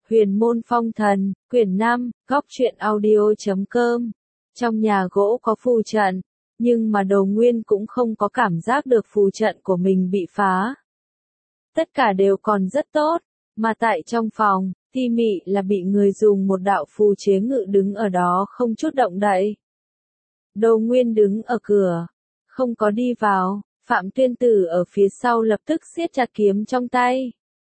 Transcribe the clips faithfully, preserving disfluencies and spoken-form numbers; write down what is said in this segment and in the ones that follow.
Huyền môn phong thần, quyển năm, góc truyện audio chấm com. Trong nhà gỗ có phù trận, nhưng mà Đồ Nguyên cũng không có cảm giác được phù trận của mình bị phá. Tất cả đều còn rất tốt, mà tại trong phòng, Ti Mị là bị người dùng một đạo phù chế ngự đứng ở đó không chút động đậy. Đồ Nguyên đứng ở cửa, không có đi vào, Phạm Tuyên Tử ở phía sau lập tức siết chặt kiếm trong tay.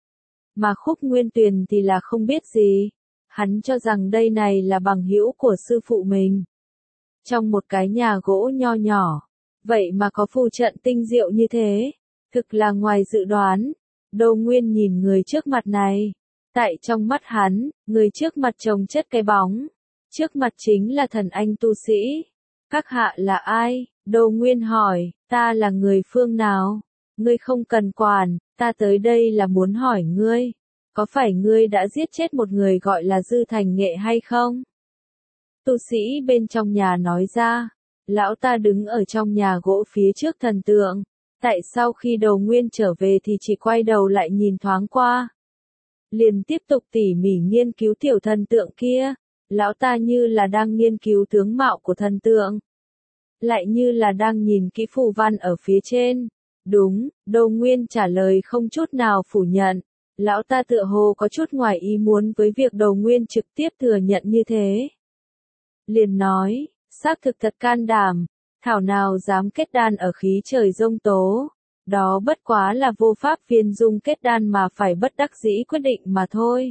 Mà Khúc Nguyên Tuyền thì là không biết gì, hắn cho rằng đây này là bằng hữu của sư phụ mình. Trong một cái nhà gỗ nho nhỏ, vậy mà có phù trận tinh diệu như thế, thực là ngoài dự đoán. Đồ Nguyên nhìn người trước mặt này, tại trong mắt hắn, người trước mặt trông chất cái bóng, trước mặt chính là thần anh tu sĩ. Các hạ là ai? Đồ Nguyên hỏi, ta là người phương nào? Ngươi không cần quản, ta tới đây là muốn hỏi ngươi, có phải ngươi đã giết chết một người gọi là Dư Thành Nghệ hay không? Tu sĩ bên trong nhà nói ra, lão ta đứng ở trong nhà gỗ phía trước thần tượng, tại sau khi Đồ Nguyên trở về thì chỉ quay đầu lại nhìn thoáng qua. Liền tiếp tục tỉ mỉ nghiên cứu tiểu thần tượng kia, lão ta như là đang nghiên cứu tướng mạo của thần tượng, lại như là đang nhìn kỹ phù văn ở phía trên. Đúng, Đồ Nguyên trả lời không chút nào phủ nhận, lão ta tựa hồ có chút ngoài ý muốn với việc Đồ Nguyên trực tiếp thừa nhận như thế. Liền nói, xác thực thật can đảm, thảo nào dám kết đan ở khí trời giông tố, đó bất quá là vô pháp viên dung kết đan mà phải bất đắc dĩ quyết định mà thôi.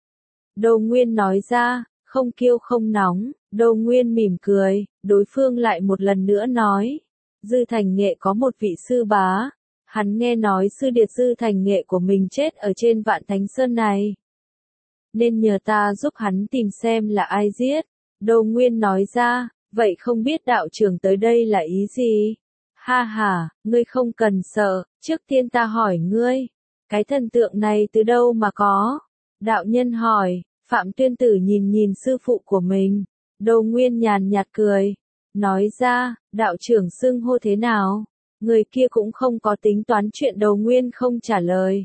Đồ Nguyên nói ra, không kiêu không nóng. Đồ Nguyên mỉm cười, đối phương lại một lần nữa nói, Dư Thành Nghệ có một vị sư bá, hắn nghe nói sư điệt Dư Thành Nghệ của mình chết ở trên Vạn Thánh Sơn này, nên nhờ ta giúp hắn tìm xem là ai giết. Đồ Nguyên nói ra, vậy không biết đạo trưởng tới đây là ý gì? Ha ha, ngươi không cần sợ, trước tiên ta hỏi ngươi, cái thần tượng này từ đâu mà có? Đạo nhân hỏi. Phạm Tuyên Tử nhìn nhìn sư phụ của mình. Đồ Nguyên nhàn nhạt cười, nói ra, đạo trưởng xưng hô thế nào? Người kia cũng không có tính toán chuyện Đồ Nguyên không trả lời,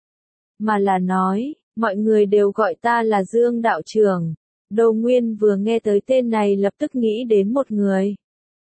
mà là nói, mọi người đều gọi ta là Dương đạo trưởng. Đồ Nguyên vừa nghe tới tên này lập tức nghĩ đến một người.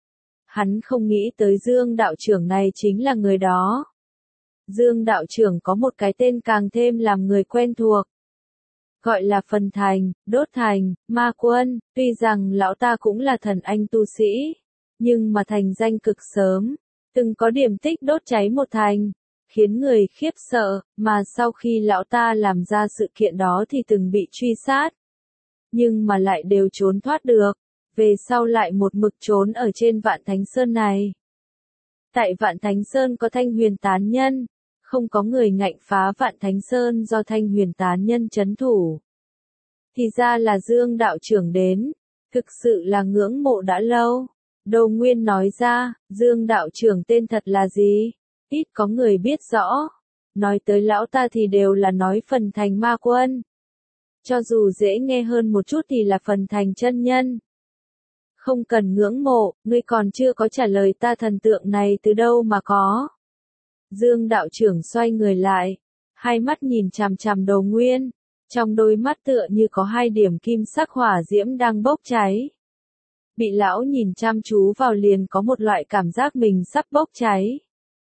Hắn không nghĩ tới Dương đạo trưởng này chính là người đó. Dương đạo trưởng có một cái tên càng thêm làm người quen thuộc, gọi là Phần Thành, Đốt Thành, Ma Quân. Tuy rằng lão ta cũng là thần anh tu sĩ, nhưng mà thành danh cực sớm, từng có điểm tích đốt cháy một thành, khiến người khiếp sợ, mà sau khi lão ta làm ra sự kiện đó thì từng bị truy sát, nhưng mà lại đều trốn thoát được, về sau lại một mực trốn ở trên Vạn Thánh Sơn này. Tại Vạn Thánh Sơn có Thanh Huyền Tán Nhân, không có người ngạnh phá Vạn Thánh Sơn do Thanh Huyền Tán Nhân trấn thủ. Thì ra là Dương đạo trưởng đến, thực sự là ngưỡng mộ đã lâu. Đồ Nguyên nói ra, Dương đạo trưởng tên thật là gì? Ít có người biết rõ. Nói tới lão ta thì đều là nói Phần Thành Ma Quân. Cho dù dễ nghe hơn một chút thì là Phần Thành chân nhân. Không cần ngưỡng mộ, ngươi còn chưa có trả lời ta thần tượng này từ đâu mà có. Dương đạo trưởng xoay người lại, hai mắt nhìn chằm chằm Đồ Nguyên, trong đôi mắt tựa như có hai điểm kim sắc hỏa diễm đang bốc cháy. Bị lão nhìn chăm chú vào liền có một loại cảm giác mình sắp bốc cháy.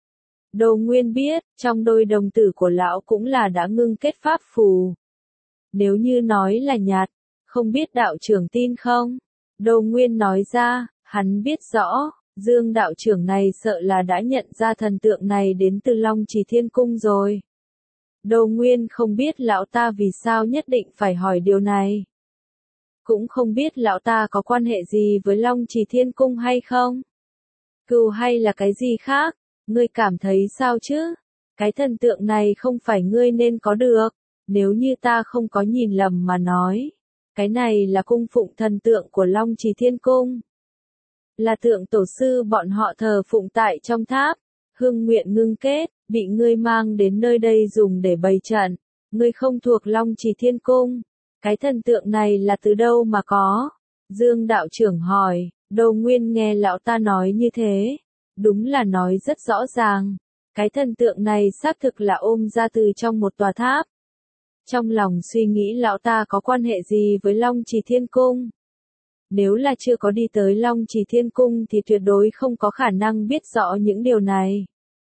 Đồ Nguyên biết, trong đôi đồng tử của lão cũng là đã ngưng kết pháp phù. Nếu như nói là nhạt, không biết đạo trưởng tin không? Đồ Nguyên nói ra, hắn biết rõ. Dương đạo trưởng này sợ là đã nhận ra thần tượng này đến từ Long Trì Thiên Cung rồi. Đồ Nguyên không biết lão ta vì sao nhất định phải hỏi điều này. Cũng không biết lão ta có quan hệ gì với Long Trì Thiên Cung hay không. Cừu hay là cái gì khác, ngươi cảm thấy sao chứ? Cái thần tượng này không phải ngươi nên có được, nếu như ta không có nhìn lầm mà nói. Cái này là cung phụng thần tượng của Long Trì Thiên Cung. Là tượng tổ sư bọn họ thờ phụng tại trong tháp, hương nguyện ngưng kết, bị ngươi mang đến nơi đây dùng để bày trận. Ngươi không thuộc Long Trì Thiên Cung, cái thần tượng này là từ đâu mà có? Dương đạo trưởng hỏi. Đồ Nguyên nghe lão ta nói như thế, đúng là nói rất rõ ràng, cái thần tượng này xác thực là ôm ra từ trong một tòa tháp. Trong lòng suy nghĩ lão ta có quan hệ gì với Long Trì Thiên Cung. Nếu là chưa có đi tới Long Trì Thiên Cung thì tuyệt đối không có khả năng biết rõ những điều này.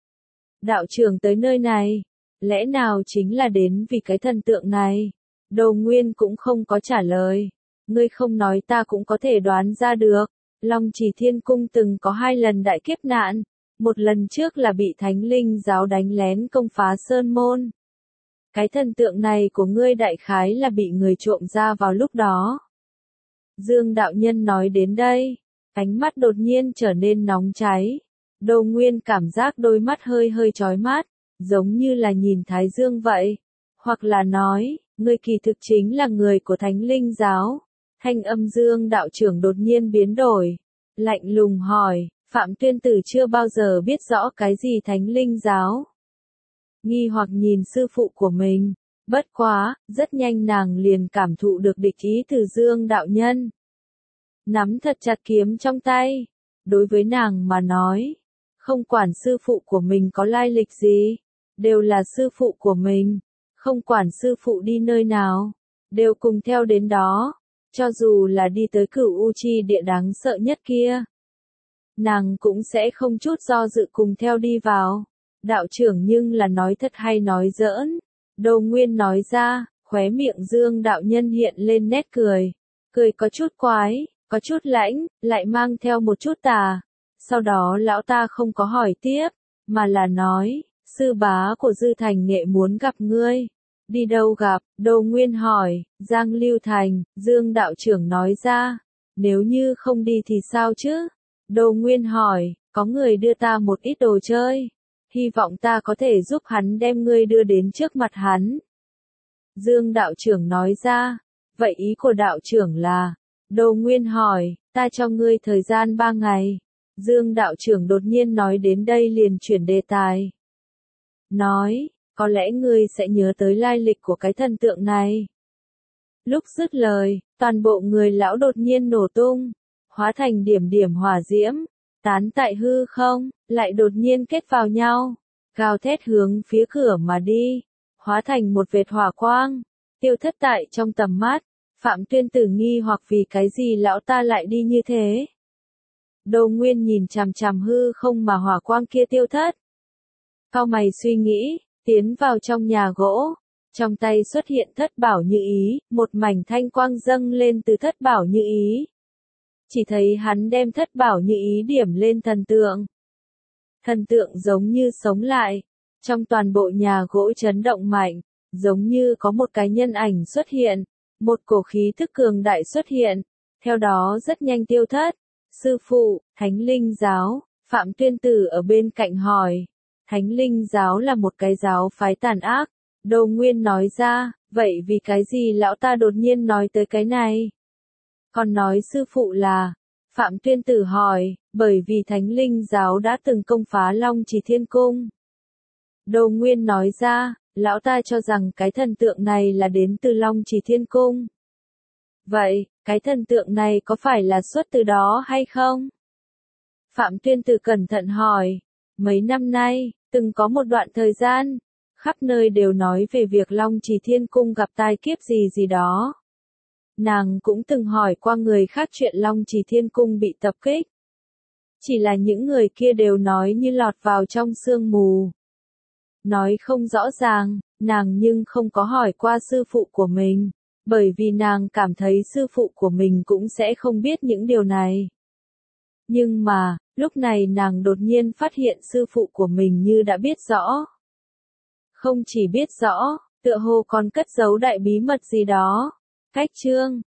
Đạo trưởng tới nơi này, lẽ nào chính là đến vì cái thần tượng này? Đồ Nguyên cũng không có trả lời. Ngươi không nói ta cũng có thể đoán ra được. Long Trì Thiên Cung từng có hai lần đại kiếp nạn. Một lần trước là bị Thánh Linh giáo đánh lén công phá Sơn Môn. Cái thần tượng này của ngươi đại khái là bị người trộm ra vào lúc đó. Dương đạo nhân nói đến đây, ánh mắt đột nhiên trở nên nóng cháy. Đồ Nguyên cảm giác đôi mắt hơi hơi chói mắt, giống như là nhìn Thái Dương vậy. Hoặc là nói, ngươi kỳ thực chính là người của Thánh Linh giáo. Thanh âm Dương đạo trưởng đột nhiên biến đổi. Lạnh lùng hỏi, Phạm Tuyên Tử chưa bao giờ biết rõ cái gì Thánh Linh giáo. Nghi hoặc nhìn sư phụ của mình. Bất quá, rất nhanh nàng liền cảm thụ được địch ý từ Dương đạo nhân. Nắm thật chặt kiếm trong tay. Đối với nàng mà nói, không quản sư phụ của mình có lai lịch gì, đều là sư phụ của mình. Không quản sư phụ đi nơi nào, đều cùng theo đến đó. Cho dù là đi tới Cửu U Chi địa đáng sợ nhất kia, nàng cũng sẽ không chút do dự cùng theo đi vào. Đạo trưởng nhưng là nói thật hay nói giỡn? Đồ Nguyên nói ra, khóe miệng Dương đạo nhân hiện lên nét cười. Cười có chút quái, có chút lãnh, lại mang theo một chút tà. Sau đó lão ta không có hỏi tiếp, mà là nói, sư bá của Dư Thành Nghệ muốn gặp ngươi. Đi đâu gặp? Đồ Nguyên hỏi. Giang Lưu Thành. Dương đạo trưởng nói ra. Nếu như không đi thì sao chứ? Đồ Nguyên hỏi. Có người đưa ta một ít đồ chơi. Hy vọng ta có thể giúp hắn đem ngươi đưa đến trước mặt hắn. Dương đạo trưởng nói ra. Vậy ý của đạo trưởng là? Đồ Nguyên hỏi. Ta cho ngươi thời gian ba ngày. Dương đạo trưởng đột nhiên nói đến đây liền chuyển đề tài. Nói. Có lẽ ngươi sẽ nhớ tới lai lịch của cái thần tượng này. Lúc dứt lời, toàn bộ người lão đột nhiên nổ tung, hóa thành điểm điểm hỏa diễm, tán tại hư không, lại đột nhiên kết vào nhau, gào thét hướng phía cửa mà đi, hóa thành một vệt hỏa quang, tiêu thất tại trong tầm mắt. Phạm Tuyên Tử nghi hoặc vì cái gì lão ta lại đi như thế. Đồ Nguyên nhìn chằm chằm hư không mà hỏa quang kia tiêu thất. Cau mày suy nghĩ. Tiến vào trong nhà gỗ, trong tay xuất hiện thất bảo như ý, một mảnh thanh quang dâng lên từ thất bảo như ý. Chỉ thấy hắn đem thất bảo như ý điểm lên thần tượng. Thần tượng giống như sống lại, trong toàn bộ nhà gỗ chấn động mạnh, giống như có một cái nhân ảnh xuất hiện, một cổ khí thức cường đại xuất hiện, theo đó rất nhanh tiêu thất. Sư phụ, Thánh Linh giáo, Phạm Tuyên Tử ở bên cạnh hỏi. Thánh Linh giáo là một cái giáo phái tàn ác. Đồ Nguyên nói ra, vậy vì cái gì lão ta đột nhiên nói tới cái này? Còn nói sư phụ là, Phạm Tuyên Tử hỏi, bởi vì Thánh Linh giáo đã từng công phá Long Trì Thiên Cung. Đồ Nguyên nói ra, lão ta cho rằng cái thần tượng này là đến từ Long Trì Thiên Cung. Vậy, cái thần tượng này có phải là xuất từ đó hay không? Phạm Tuyên Tử cẩn thận hỏi. Mấy năm nay, từng có một đoạn thời gian, khắp nơi đều nói về việc Long Trì Thiên Cung gặp tai kiếp gì gì đó. Nàng cũng từng hỏi qua người khác chuyện Long Trì Thiên Cung bị tập kích. Chỉ là những người kia đều nói như lọt vào trong sương mù. Nói không rõ ràng, nàng nhưng không có hỏi qua sư phụ của mình, bởi vì nàng cảm thấy sư phụ của mình cũng sẽ không biết những điều này. Nhưng mà, lúc này nàng đột nhiên phát hiện sư phụ của mình như đã biết rõ. Không chỉ biết rõ, tựa hồ còn cất giấu đại bí mật gì đó. Cách chương